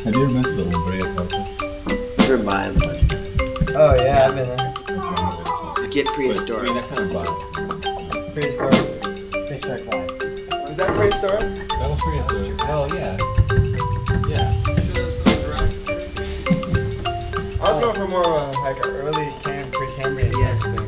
Have you ever been to the La Brea Tarpon? Never mind. Oh yeah, I've been there. Get But, prehistoric. I mean, that kind of vibe. Prehistoric. Prehistoric vibe. Was that prehistoric? That was prehistoric. Hell yeah. Yeah. I was going for more of like an early Precambrian. Yeah. Thing.